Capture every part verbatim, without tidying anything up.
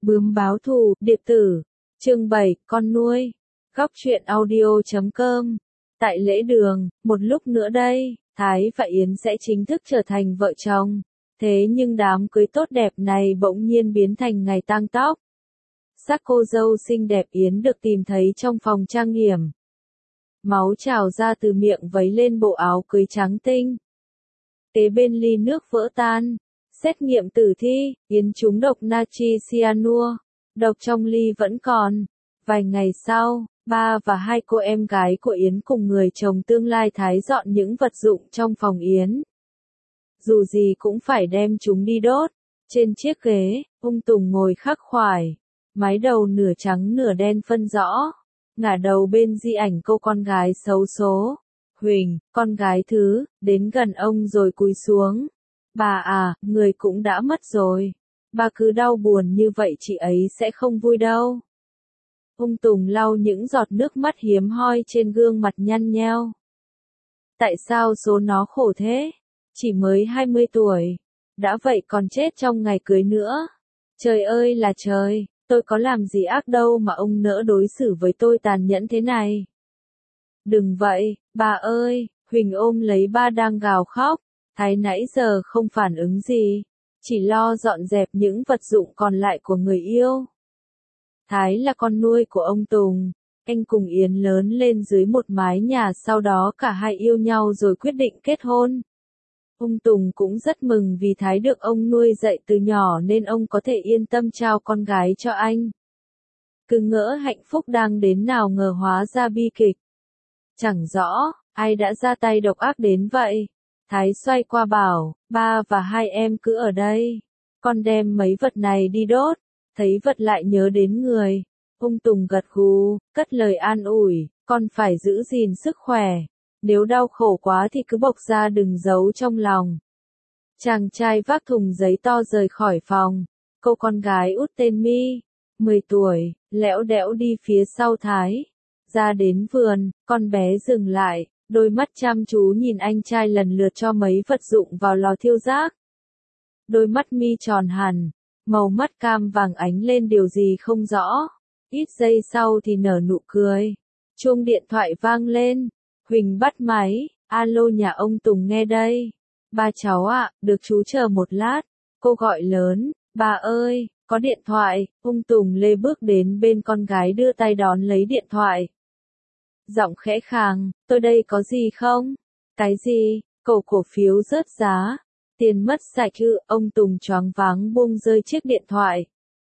Bướm báo thù, điệp tử. Chương bảy, con nuôi. Góc truyện audio chấm com. Tại lễ đường, một lúc nữa đây, Thái và Yến sẽ chính thức trở thành vợ chồng. Thế nhưng đám cưới tốt đẹp này bỗng nhiên biến thành ngày tang tóc. Xác cô dâu xinh đẹp Yến được tìm thấy trong phòng trang điểm. Máu trào ra từ miệng vấy lên bộ áo cưới trắng tinh. Kế bên ly nước vỡ tan. Xét nghiệm tử thi, Yến trúng độc natri cyanua. Độc trong ly vẫn còn. Vài ngày sau, ba và hai cô em gái của Yến cùng người chồng tương lai Thái dọn những vật dụng trong phòng Yến. Dù gì cũng phải đem chúng đi đốt. Trên chiếc ghế, ông Tùng ngồi khắc khoải. Mái đầu nửa trắng nửa đen phân rõ. Ngả đầu bên di ảnh cô con gái xấu số. Huỳnh, con gái thứ, đến gần ông rồi cúi xuống. Bà à, người cũng đã mất rồi. Bà cứ đau buồn như vậy chị ấy sẽ không vui đâu. Ông Tùng lau những giọt nước mắt hiếm hoi trên gương mặt nhăn nheo. Tại sao số nó khổ thế? Chỉ mới hai mươi tuổi. Đã vậy còn chết trong ngày cưới nữa. Trời ơi là trời, tôi có làm gì ác đâu mà ông nỡ đối xử với tôi tàn nhẫn thế này. Đừng vậy, bà ơi, Huỳnh ôm lấy ba đang gào khóc. Thái nãy giờ không phản ứng gì, chỉ lo dọn dẹp những vật dụng còn lại của người yêu. Thái là con nuôi của ông Tùng, anh cùng Yến lớn lên dưới một mái nhà, sau đó cả hai yêu nhau rồi quyết định kết hôn. Ông Tùng cũng rất mừng vì Thái được ông nuôi dạy từ nhỏ nên ông có thể yên tâm trao con gái cho anh. Cứ ngỡ hạnh phúc đang đến nào ngờ hóa ra bi kịch. Chẳng rõ, ai đã ra tay độc ác đến vậy. Thái xoay qua bảo, ba và hai em cứ ở đây. Con đem mấy vật này đi đốt. Thấy vật lại nhớ đến người. Ông Tùng gật gù, cất lời an ủi, con phải giữ gìn sức khỏe. Nếu đau khổ quá thì cứ bộc ra đừng giấu trong lòng. Chàng trai vác thùng giấy to rời khỏi phòng. Cô con gái út tên My, mười tuổi, lẽo đẽo đi phía sau Thái. Ra đến vườn, con bé dừng lại. Đôi mắt chăm chú nhìn anh trai lần lượt cho mấy vật dụng vào lò thiêu rác. Đôi mắt Mi tròn hẳn, màu mắt cam vàng ánh lên điều gì không rõ. Ít giây sau thì nở nụ cười. Chuông điện thoại vang lên. Huỳnh bắt máy, alo nhà ông Tùng nghe đây. Ba cháu ạ, được chú chờ một lát. Cô gọi lớn, bà ơi, có điện thoại. Ông Tùng lê bước đến bên con gái đưa tay đón lấy điện thoại. Giọng khẽ khàng, tôi đây có gì không? Cái gì? Cầu cổ phiếu rớt giá. Tiền mất sạch ư? Ông Tùng choáng váng buông rơi chiếc điện thoại.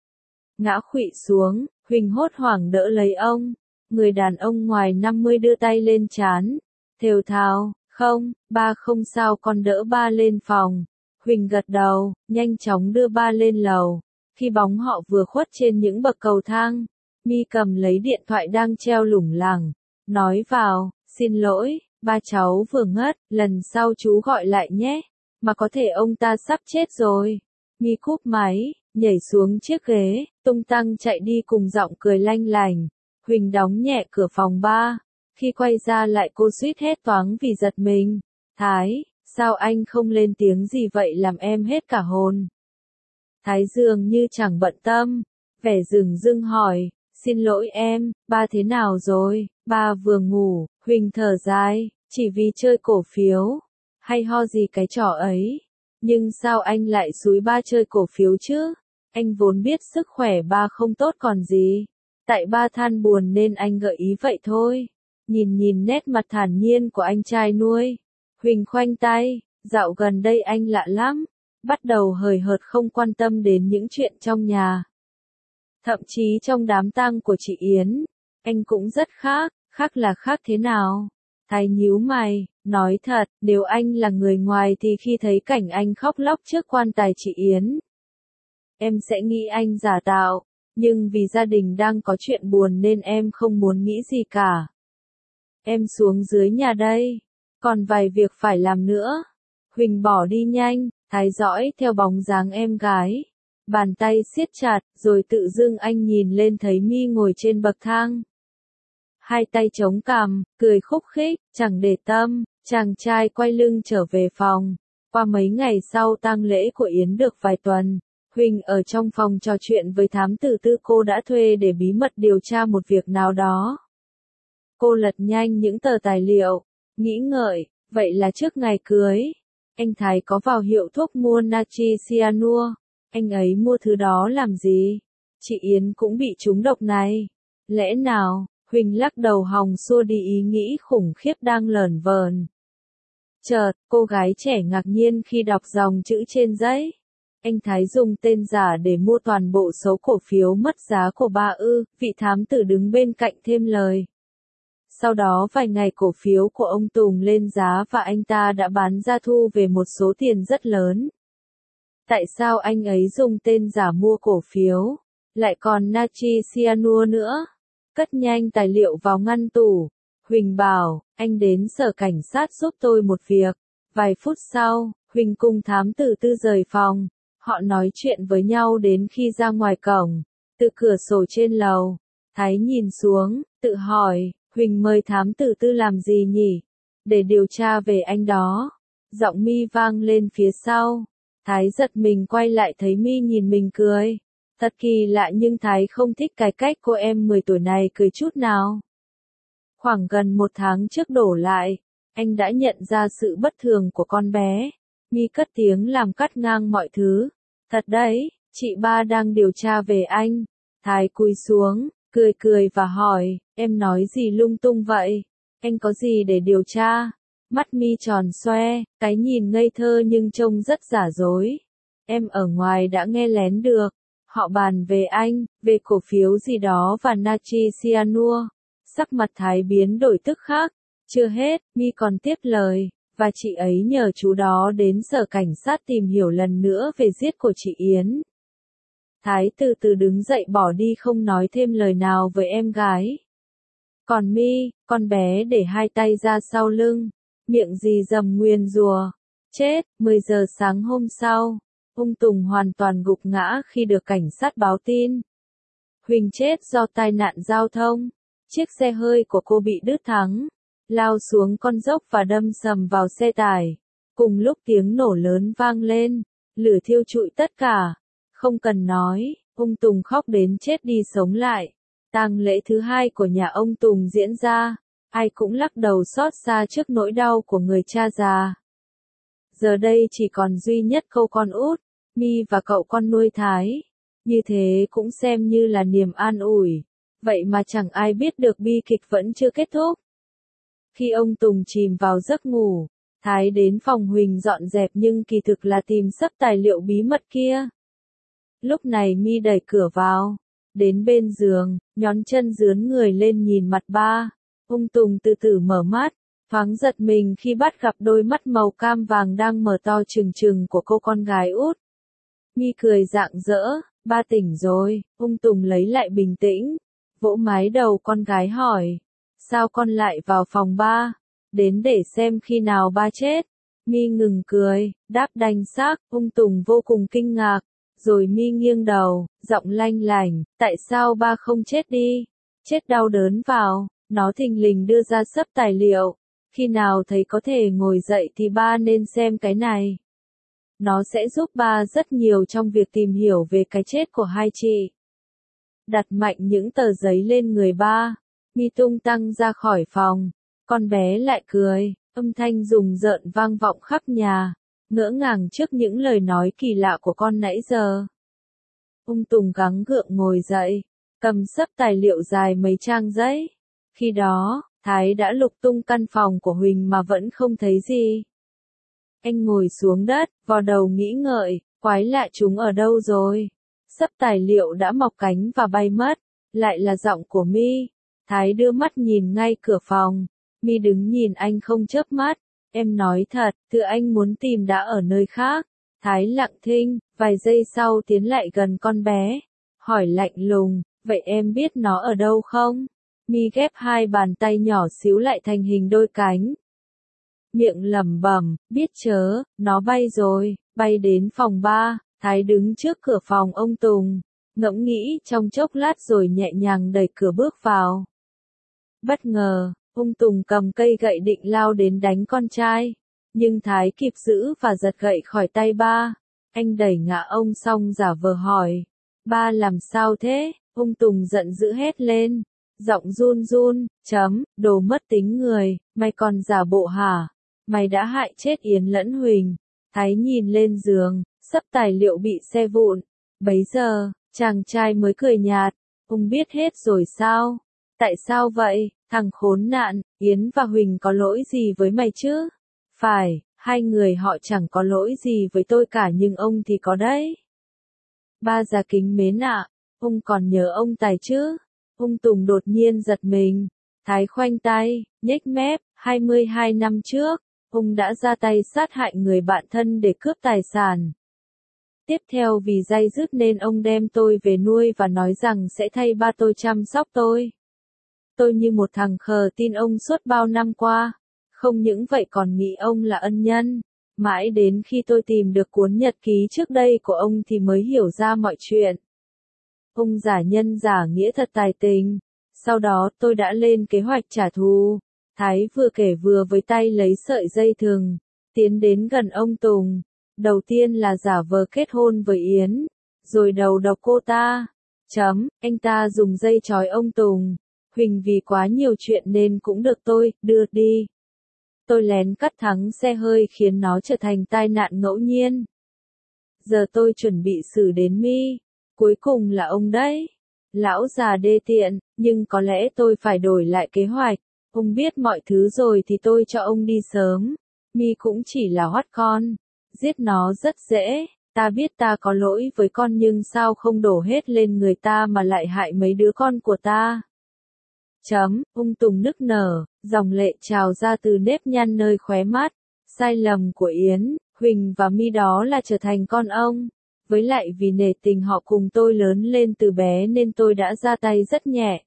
Ngã khuỵu xuống, Huỳnh hốt hoảng đỡ lấy ông. Người đàn ông ngoài năm mươi đưa tay lên trán. Thều thào, không, ba không sao, con đỡ ba lên phòng. Huỳnh gật đầu, nhanh chóng đưa ba lên lầu. Khi bóng họ vừa khuất trên những bậc cầu thang, My cầm lấy điện thoại đang treo lủng lẳng. Nói vào, xin lỗi, ba cháu vừa ngất, lần sau chú gọi lại nhé. Mà có thể ông ta sắp chết rồi. My cúp máy, nhảy xuống chiếc ghế, tung tăng chạy đi cùng giọng cười lanh lành. Huỳnh đóng nhẹ cửa phòng ba. Khi quay ra lại cô suýt hét toáng vì giật mình. Thái, sao anh không lên tiếng gì vậy làm em hết cả hồn. Thái dường như chẳng bận tâm, vẻ dửng dưng hỏi. Xin lỗi em, ba thế nào rồi? Ba vừa ngủ. Huỳnh thở dài, chỉ vì chơi cổ phiếu. Hay ho gì cái trò ấy. Nhưng sao anh lại xúi ba chơi cổ phiếu chứ? Anh vốn biết sức khỏe ba không tốt còn gì. Tại ba than buồn nên anh gợi ý vậy thôi. Nhìn nhìn nét mặt thản nhiên của anh trai nuôi. Huỳnh khoanh tay, dạo gần đây anh lạ lắm. Bắt đầu hời hợt không quan tâm đến những chuyện trong nhà. Thậm chí trong đám tang của chị Yến, anh cũng rất khác. Khác là khác thế nào? Thái nhíu mày, nói thật, nếu anh là người ngoài thì khi thấy cảnh anh khóc lóc trước quan tài chị Yến, em sẽ nghĩ anh giả tạo, nhưng vì gia đình đang có chuyện buồn nên em không muốn nghĩ gì cả. Em xuống dưới nhà đây, còn vài việc phải làm nữa. Huỳnh bỏ đi nhanh, Thái dõi theo bóng dáng em gái. Bàn tay siết chặt, rồi tự dưng anh nhìn lên thấy My ngồi trên bậc thang. Hai tay chống cằm, cười khúc khích, chẳng để tâm, chàng trai quay lưng trở về phòng. Qua mấy ngày sau tang lễ của Yến được vài tuần, Huỳnh ở trong phòng trò chuyện với thám tử Tư cô đã thuê để bí mật điều tra một việc nào đó. Cô lật nhanh những tờ tài liệu, nghĩ ngợi, vậy là trước ngày cưới, anh Thái có vào hiệu thuốc mua natri cyanua, anh ấy mua thứ đó làm gì? Chị Yến cũng bị trúng độc này. Lẽ nào? Huỳnh lắc đầu hòng xua đi ý nghĩ khủng khiếp đang lởn vởn. Chợt, cô gái trẻ ngạc nhiên khi đọc dòng chữ trên giấy. Anh Thái dùng tên giả để mua toàn bộ số cổ phiếu mất giá của bà ư, vị thám tử đứng bên cạnh thêm lời. Sau đó vài ngày cổ phiếu của ông Tùng lên giá và anh ta đã bán ra thu về một số tiền rất lớn. Tại sao anh ấy dùng tên giả mua cổ phiếu? Lại còn natri cyanua nữa. Cất nhanh tài liệu vào ngăn tủ. Huỳnh bảo, anh đến sở cảnh sát giúp tôi một việc. Vài phút sau, Huỳnh cùng thám tử Tư rời phòng. Họ nói chuyện với nhau đến khi ra ngoài cổng. Từ cửa sổ trên lầu, Thái nhìn xuống, tự hỏi, Huỳnh mời thám tử Tư làm gì nhỉ? Để điều tra về anh đó. Giọng Mi vang lên phía sau. Thái giật mình quay lại thấy Mi nhìn mình cười. Thật kỳ lạ nhưng Thái không thích cái cách cô em mười tuổi này cười chút nào. Khoảng gần một tháng trước đổ lại, anh đã nhận ra sự bất thường của con bé. Mi cất tiếng làm cắt ngang mọi thứ. Thật đấy, chị ba đang điều tra về anh. Thái cúi xuống, cười cười và hỏi, em nói gì lung tung vậy? Anh có gì để điều tra? Mắt Mi tròn xoe, cái nhìn ngây thơ nhưng trông rất giả dối. Em ở ngoài đã nghe lén được. Họ bàn về anh, về cổ phiếu gì đó và natri cyanua. Sắc mặt Thái biến đổi tức khắc. Chưa hết, Mi còn tiếp lời, và chị ấy nhờ chú đó đến sở cảnh sát tìm hiểu lần nữa về giết của chị Yến. Thái từ từ đứng dậy bỏ đi không nói thêm lời nào với em gái. Còn Mi, con bé để hai tay ra sau lưng, miệng rì rầm nguyền rủa. Chết, mười giờ sáng hôm sau, ông Tùng hoàn toàn gục ngã khi được cảnh sát báo tin. Huỳnh chết do tai nạn giao thông. Chiếc xe hơi của cô bị đứt thắng, lao xuống con dốc và đâm sầm vào xe tải. Cùng lúc tiếng nổ lớn vang lên, lửa thiêu trụi tất cả. Không cần nói, ông Tùng khóc đến chết đi sống lại. Tang lễ thứ hai của nhà ông Tùng diễn ra, ai cũng lắc đầu xót xa trước nỗi đau của người cha già. Giờ đây chỉ còn duy nhất cô con út, Mi và cậu con nuôi Thái. Như thế cũng xem như là niềm an ủi. Vậy mà chẳng ai biết được bi kịch vẫn chưa kết thúc. Khi ông Tùng chìm vào giấc ngủ, Thái đến phòng Huỳnh dọn dẹp nhưng kỳ thực là tìm sắp tài liệu bí mật kia. Lúc này Mi đẩy cửa vào, đến bên giường, nhón chân dướn người lên nhìn mặt ba. Ông Tùng từ từ mở mắt, thoáng giật mình khi bắt gặp đôi mắt màu cam vàng đang mở to trừng trừng của cô con gái út. Mi cười rạng rỡ, ba tỉnh rồi. Ông Tùng lấy lại bình tĩnh, vỗ mái đầu con gái hỏi, sao con lại vào phòng ba? Đến để xem khi nào ba chết. Mi ngừng cười, đáp đanh xác. Ông Tùng vô cùng kinh ngạc, rồi Mi nghiêng đầu, giọng lanh lảnh, tại sao ba không chết đi? Chết đau đớn vào. Nó thình lình đưa ra sấp tài liệu. Khi nào thấy có thể ngồi dậy thì ba nên xem cái này. Nó sẽ giúp ba rất nhiều trong việc tìm hiểu về cái chết của hai chị. Đặt mạnh những tờ giấy lên người ba. Mi tung tăng ra khỏi phòng. Con bé lại cười, âm thanh rùng rợn vang vọng khắp nhà, ngỡ ngàng trước những lời nói kỳ lạ của con nãy giờ. Ông Tùng gắng gượng ngồi dậy, cầm xấp tài liệu dài mấy trang giấy. Khi đó, Thái đã lục tung căn phòng của Huỳnh mà vẫn không thấy gì. Anh ngồi xuống đất, vò đầu nghĩ ngợi, quái lạ chúng ở đâu rồi? Xấp tài liệu đã mọc cánh và bay mất, lại là giọng của Mi. Thái đưa mắt nhìn ngay cửa phòng. Mi đứng nhìn anh không chớp mắt. Em nói thật, thứ anh muốn tìm đã ở nơi khác. Thái lặng thinh, vài giây sau tiến lại gần con bé. Hỏi lạnh lùng, vậy em biết nó ở đâu không? Mi ghép hai bàn tay nhỏ xíu lại thành hình đôi cánh. Miệng lẩm bẩm, biết chớ, nó bay rồi, bay đến phòng ba. Thái đứng trước cửa phòng ông Tùng, ngẫm nghĩ trong chốc lát rồi nhẹ nhàng đẩy cửa bước vào. Bất ngờ, ông Tùng cầm cây gậy định lao đến đánh con trai, nhưng Thái kịp giữ và giật gậy khỏi tay ba. Anh đẩy ngã ông xong giả vờ hỏi. Ba làm sao thế? Ung Tùng giận dữ hét lên. Giọng run run, chấm, đồ mất tính người, mày còn giả bộ hả? Mày đã hại chết Yến lẫn Huỳnh. Thái nhìn lên giường, sấp tài liệu bị xe vụn. Bấy giờ, chàng trai mới cười nhạt. Ung biết hết rồi sao? Tại sao vậy? Thằng khốn nạn, Yến và Huỳnh có lỗi gì với mày chứ? Phải, hai người họ chẳng có lỗi gì với tôi cả nhưng ông thì có đấy. Ba già kính mến ạ, ông còn nhớ ông Tài chứ? Ung Tùng đột nhiên giật mình. Thái khoanh tay, nhếch mép, hai mươi hai năm trước, ông đã ra tay sát hại người bạn thân để cướp tài sản. Tiếp theo vì day dứt nên ông đem tôi về nuôi và nói rằng sẽ thay ba tôi chăm sóc tôi. Tôi như một thằng khờ tin ông suốt bao năm qua. Không những vậy còn nghĩ ông là ân nhân. Mãi đến khi tôi tìm được cuốn nhật ký trước đây của ông thì mới hiểu ra mọi chuyện. Ông giả nhân giả nghĩa thật tài tình. Sau đó tôi đã lên kế hoạch trả thù. Thái vừa kể vừa với tay lấy sợi dây thừng, tiến đến gần ông Tùng. Đầu tiên là giả vờ kết hôn với Yến, rồi đầu độc cô ta. Chấm, anh ta dùng dây trói ông Tùng. Huỳnh vì quá nhiều chuyện nên cũng được tôi đưa đi. Tôi lén cắt thắng xe hơi khiến nó trở thành tai nạn ngẫu nhiên. Giờ tôi chuẩn bị xử đến Mi. Cuối cùng là ông đấy. Lão già đê tiện, nhưng có lẽ tôi phải đổi lại kế hoạch. Ông biết mọi thứ rồi thì tôi cho ông đi sớm. Mi cũng chỉ là hoắt con. Giết nó rất dễ. Ta biết ta có lỗi với con nhưng sao không đổ hết lên người ta mà lại hại mấy đứa con của ta. Chấm, Ung Tùng nức nở, dòng lệ trào ra từ nếp nhăn nơi khóe mắt. Sai lầm của Yến, Huỳnh và Mi đó là trở thành con ông. Với lại vì nể tình họ cùng tôi lớn lên từ bé nên tôi đã ra tay rất nhẹ.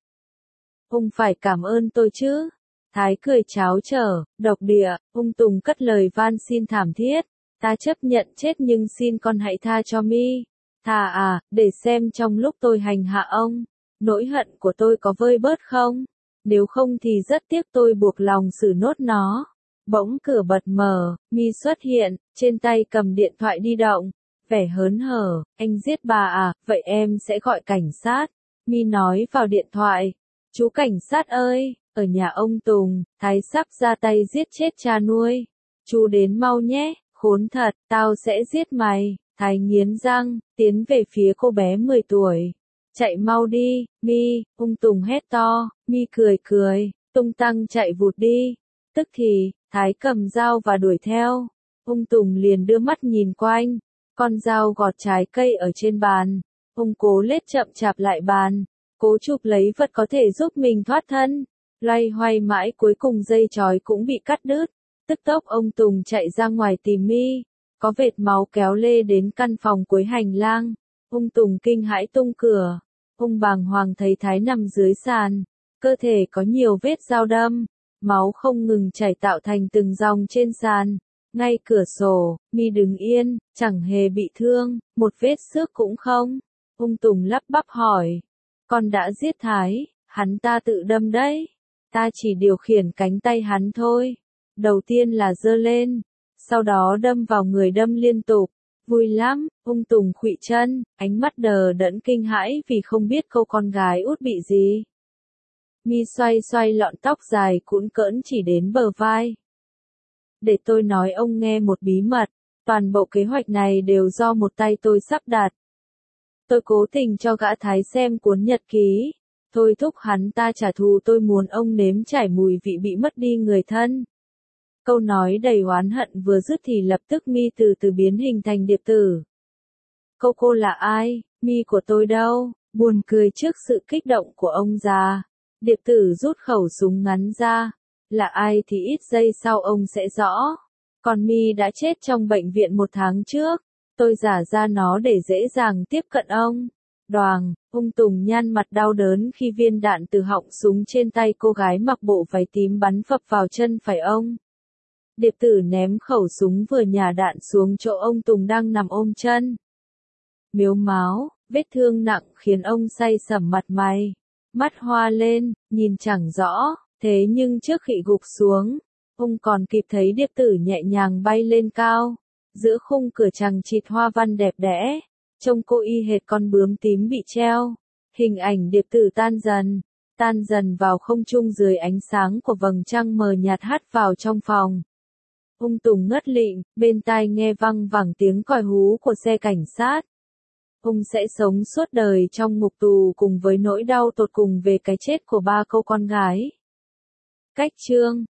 Ông phải cảm ơn tôi chứ. Thái cười cháo trở, độc địa, Ung Tùng cất lời van xin thảm thiết. Ta chấp nhận chết nhưng xin con hãy tha cho Mi. Thà à, để xem trong lúc tôi hành hạ ông, nỗi hận của tôi có vơi bớt không? Nếu không thì rất tiếc tôi buộc lòng xử nốt nó. Bỗng cửa bật mở, Mi xuất hiện, trên tay cầm điện thoại di động. Vẻ hớn hở, anh giết bà à, vậy em sẽ gọi cảnh sát. Mi nói vào điện thoại. Chú cảnh sát ơi, ở nhà ông Tùng, Thái sắp ra tay giết chết cha nuôi. Chú đến mau nhé, khốn thật, tao sẽ giết mày. Thái nghiến răng, tiến về phía cô bé mười tuổi. Chạy mau đi, Mi, Ung Tùng hét to. Mi cười cười, tung tăng chạy vụt đi. Tức thì, Thái cầm dao và đuổi theo. Ung Tùng liền đưa mắt nhìn quanh. Con dao gọt trái cây ở trên bàn. Ông cố lết chậm chạp lại bàn. Cố chụp lấy vật có thể giúp mình thoát thân. Loay hoay mãi cuối cùng dây trói cũng bị cắt đứt. Tức tốc ông Tùng chạy ra ngoài tìm Mi. Có vệt máu kéo lê đến căn phòng cuối hành lang. Ông Tùng kinh hãi tung cửa. Ông bàng hoàng thấy Thái nằm dưới sàn. Cơ thể có nhiều vết dao đâm. Máu không ngừng chảy tạo thành từng dòng trên sàn. Ngay cửa sổ, Mi đứng yên, chẳng hề bị thương, một vết xước cũng không. Ung Tùng lắp bắp hỏi. Con đã giết Thái, hắn ta tự đâm đấy. Ta chỉ điều khiển cánh tay hắn thôi. Đầu tiên là giơ lên, sau đó đâm vào người đâm liên tục. Vui lắm, Ung Tùng khuỵu chân, ánh mắt đờ đẫn kinh hãi vì không biết cô con gái út bị gì. Mi xoay xoay lọn tóc dài cũn cỡn chỉ đến bờ vai. Để tôi nói ông nghe một bí mật, toàn bộ kế hoạch này đều do một tay tôi sắp đặt. Tôi cố tình cho gã Thái xem cuốn nhật ký, thôi thúc hắn ta trả thù, tôi muốn ông nếm trải mùi vị bị mất đi người thân. Câu nói đầy oán hận vừa dứt thì lập tức Mi từ từ biến hình thành Điệp Tử. Cô cô là ai? Mi của tôi đâu? Buồn cười trước sự kích động của ông già. Điệp Tử rút khẩu súng ngắn ra. Là ai thì ít giây sau ông sẽ rõ. Còn Mi đã chết trong bệnh viện một tháng trước. Tôi giả ra nó để dễ dàng tiếp cận ông. Đoàng, Ung Tùng nhăn mặt đau đớn khi viên đạn từ họng súng trên tay cô gái mặc bộ váy tím bắn phập vào chân phải ông. Điệp Tử ném khẩu súng vừa nhả đạn xuống chỗ ông Tùng đang nằm ôm chân. Miếu máu, vết thương nặng khiến ông say sẩm mặt mày. Mắt hoa lên, nhìn chẳng rõ, thế nhưng trước khi gục xuống, ông còn kịp thấy Điệp Tử nhẹ nhàng bay lên cao. Giữa khung cửa chằng chịt hoa văn đẹp đẽ, trông cô y hệt con bướm tím bị treo. Hình ảnh điệp tử tan dần, tan dần vào không trung dưới ánh sáng của vầng trăng mờ nhạt hắt vào trong phòng. Ung Tùng ngất lịm, bên tai nghe văng vẳng tiếng còi hú của xe cảnh sát. Ông sẽ sống suốt đời trong ngục tù cùng với nỗi đau tột cùng về cái chết của ba cô con gái. Cách chương